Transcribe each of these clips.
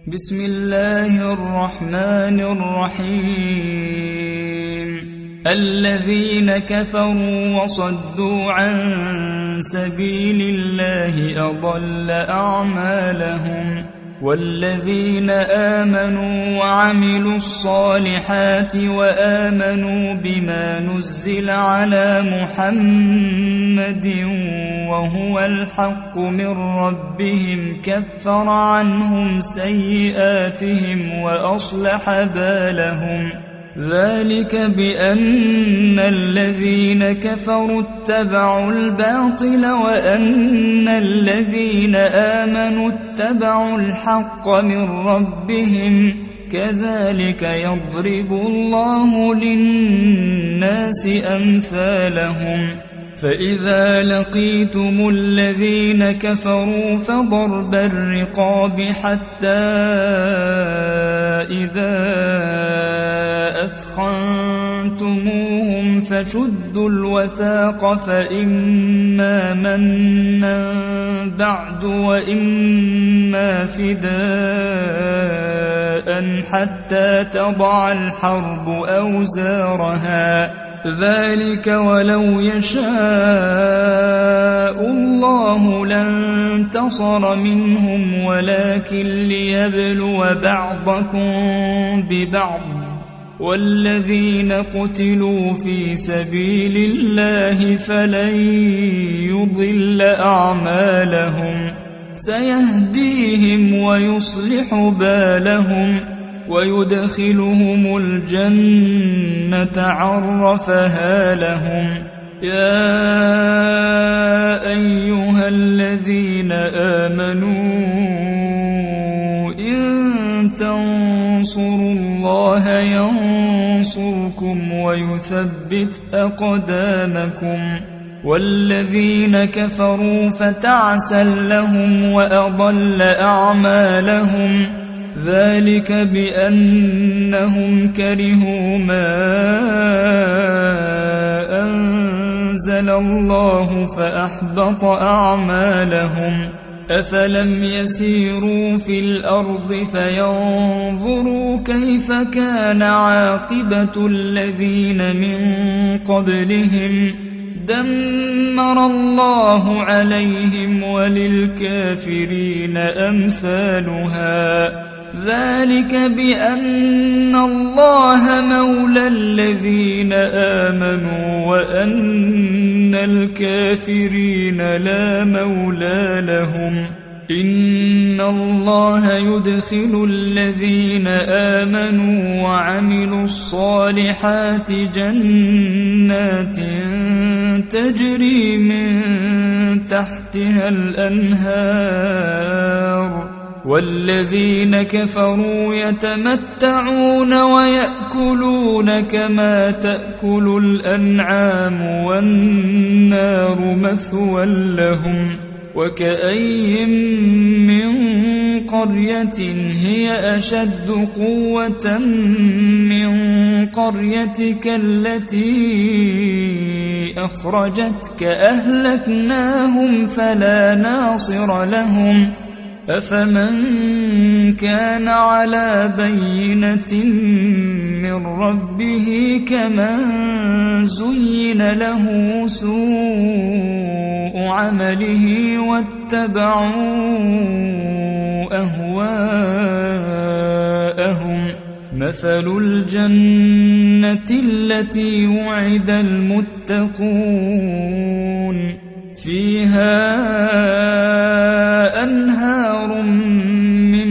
بسم الله الرحمن الرحيم. الذين كفروا وصدوا عن سبيل الله أضل أعمالهم، والذين آمنوا وعملوا الصالحات وآمنوا بما نزل على محمد وهو الحق من ربهم كفر عنهم سيئاتهم وأصلح بالهم. ذلك بأن الذين كفروا اتبعوا الباطل وأن الذين آمنوا اتبعوا الحق من ربهم، كذلك يضرب الله للناس أمثالهم. فإذا لقيتم الذين كفروا فضرب الرقاب حتى إذا أثخنتموهم فشدوا الوثاق، فإما منا بعد وإما فداء حتى تضع الحرب أوزارها. ذلك ولو يشاء الله لانتصر منهم ولكن ليبلو بعضكم ببعض، والذين قتلوا في سبيل الله فلن يضل أعمالهم، سيهديهم ويصلح بالهم ويدخلهم الجنة عرفها لهم. يا أيها الذين آمنوا إن تنصروا الله ينصركم ويثبت أقدامكم، والذين كفروا فتعسا لهم وأضل أعمالهم. ذلك بأنهم كرهوا ما أنزل الله فأحبط أعمالهم. أفلم يسيروا في الأرض فينظروا كيف كان عاقبة الذين من قبلهم، دمر الله عليهم وللكافرين أمثالها. ذلك بأن الله مولى الذين آمنوا وأن الكافرين لا مولى لهم. إن الله يدخل الذين آمنوا وعملوا الصالحات جنات تجري من تحتها الأنهار، والذين كفروا يتمتعون ويأكلون كما تأكل الأنعام والنار مثوى لهم. وكأي من قرية هي أشد قوة من قريتك التي أخرجتك أهلكناهم فلا ناصر لهم. أفمن كان على بينة من ربه كمن زين له سوء عمله واتبعوا أهواءهم. مثل الجنة التي وعد المتقون فيها أنهار من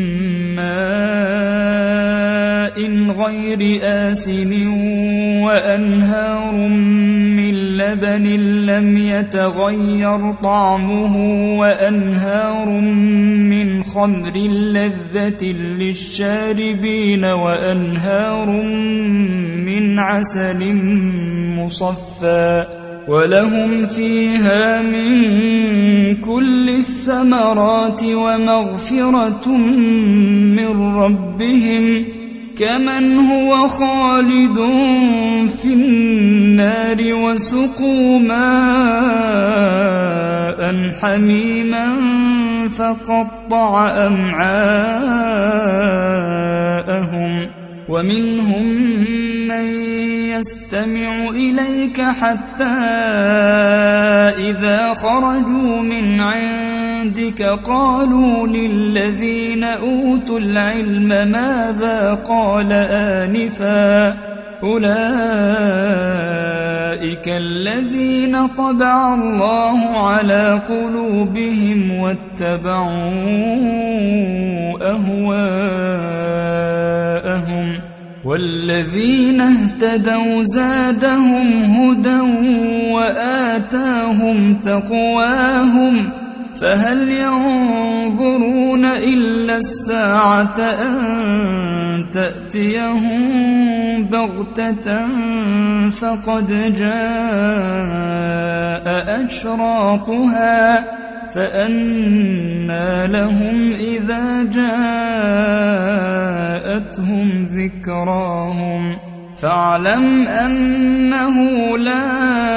ماء غير آسن وأنهار من لبن لم يتغير طعمه وأنهار من خمر لذة للشاربين وأنهار من عسل مصفى ولهم فيها من كل الثمرات ومغفرة من ربهم كمن هو خالد في النار وسقوا ماء حميما فقطع أمعاءهم ومنهم من يستمع إليك حتى إذا خرجوا من عندك قالوا للذين أوتوا العلم ماذا قال آنفا أولئك الذين طبع الله على قلوبهم واتبعوا أهواءهم والذين اهتدوا زادهم هدى وآتاهم تقواهم فهل ينظرون إلا الساعة أن تأتيهم بغتة فقد جاء أشراطها فأنى لهم إذا جاءتهم ذكراهم فاعلم أنه لا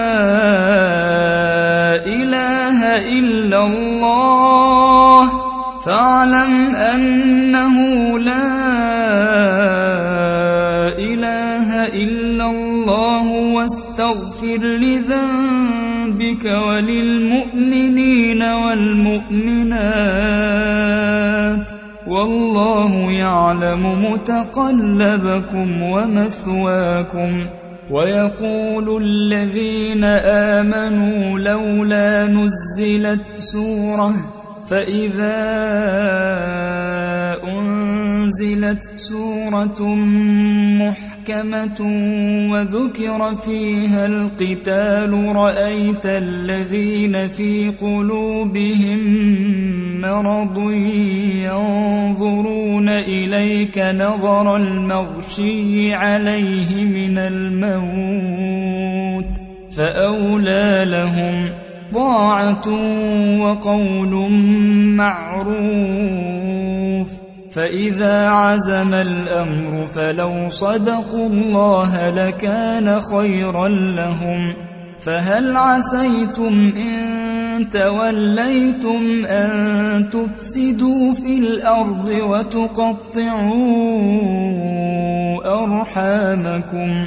إله إلا الله فاعلم أنه لا إله إلا الله واستغفر لذنبك وللمؤمنين والمؤمنات والله يعلم متقلبكم ومثواكم ويقول الذين آمنوا لولا نزلت سورة فإذا أنزلت سورة محكمة وذكر فيها القتال رأيت الذين في قلوبهم مرض ينظرون إليك نظر المغشي عليه من الموت فأولى لهم طاعة وقول معروف فإذا عزم الأمر فلو صدقوا الله لكان خيرا لهم فهل عسيتم إن توليتم أن تفسدوا في الأرض وتقطعوا أرحامكم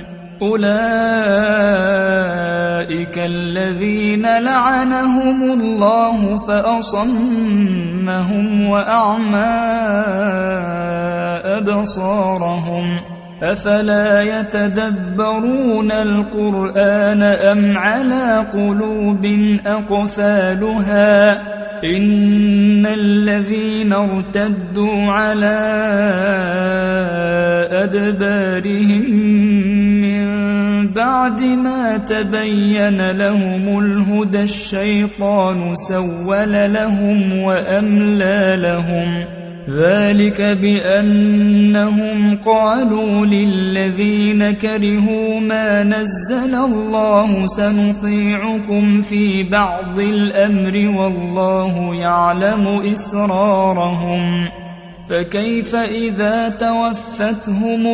أولئك الذين لعنهم الله فأصمهم وأعمى أبصارهم أفلا يتدبرون القرآن أم على قلوب أقفالها إن الذين ارتدوا على أدبارهم بعد ما تبين لهم الهدى الشيطان سول لهم وأملى لهم ذلك بأنهم قالوا للذين كرهوا ما نزل الله سنطيعكم في بعض الأمر والله يعلم إسرارهم فكيف إذا توفتهم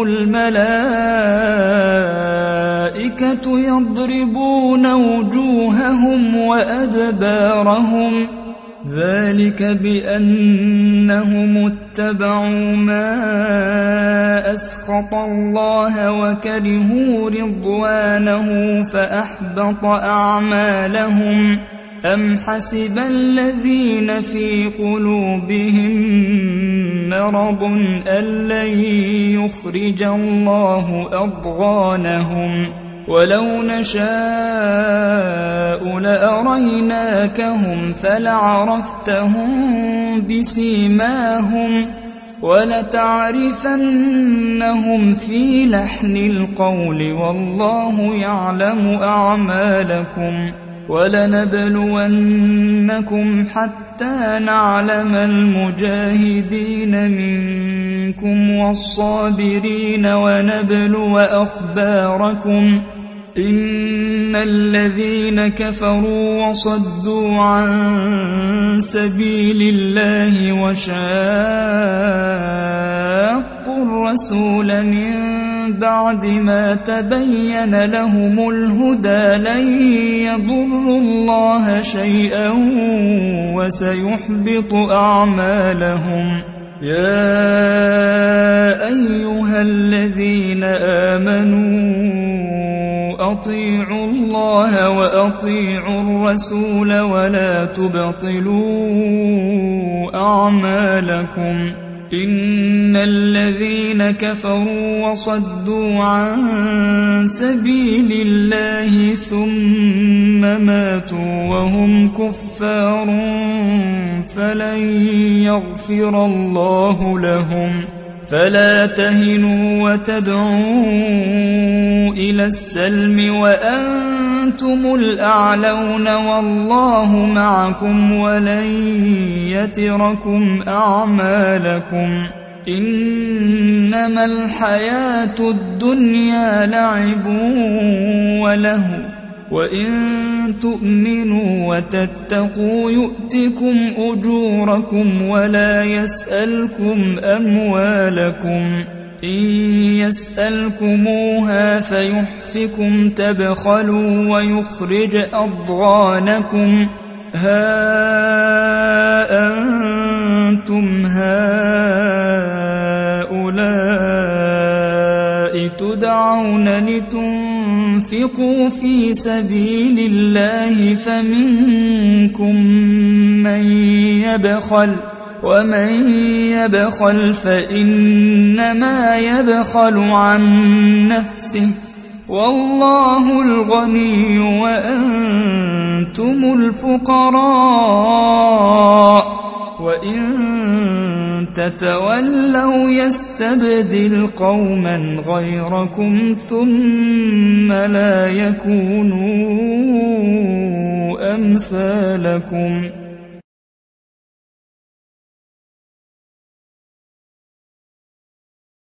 الملائكة يضربون وجوههم وأدبارهم ذلك بأنهم اتبعوا ما أسخط الله وكرهوا رضوانه فأحبط أعمالهم أم حسب الذين في قلوبهم مرض أن لن يخرج الله أضغانهم ولو نشاء لأريناكهم فلعرفتهم بسيماهم ولتعرفنهم في لحن القول والله يعلم أعمالكم ولنبلونكم حتى نعلم المجاهدين منكم والصابرين ونبلو أخباركم إن الذين كفروا وصدوا عن سبيل الله وشاقوا الرسول من بعد ما تبين لهم الهدى لن يضروا الله شيئا وسيحبط أعمالهم يا أيها الذين آمنوا أطيعوا الله وأطيعوا الرسول ولا تبطلوا أعمالكم إن الذين كفروا وصدوا عن سبيل الله ثم ماتوا وهم كفار فلن يغفر الله لهم فلا تهنوا وتدعوا إلى السلم وأنتم الأعلون والله معكم ولن يتركم أعمالكم إنما الحياة الدنيا لعب ولهو وإن تؤمنوا وتتقوا يؤتكم أجوركم ولا يسألكم أموالكم إن يسألكموها فيحفكم تبخلوا ويخرج أضغانكم ها أنتم هؤلاء تدعون لتنفقوا في سبيل الله فمنكم من يبخل ومن يبخل فإنما يبخل عن نفسه والله الغني وأنتم الفقراء وإن تتولوا يستبدل قوما غيركم ثم لا يكونوا أمثالكم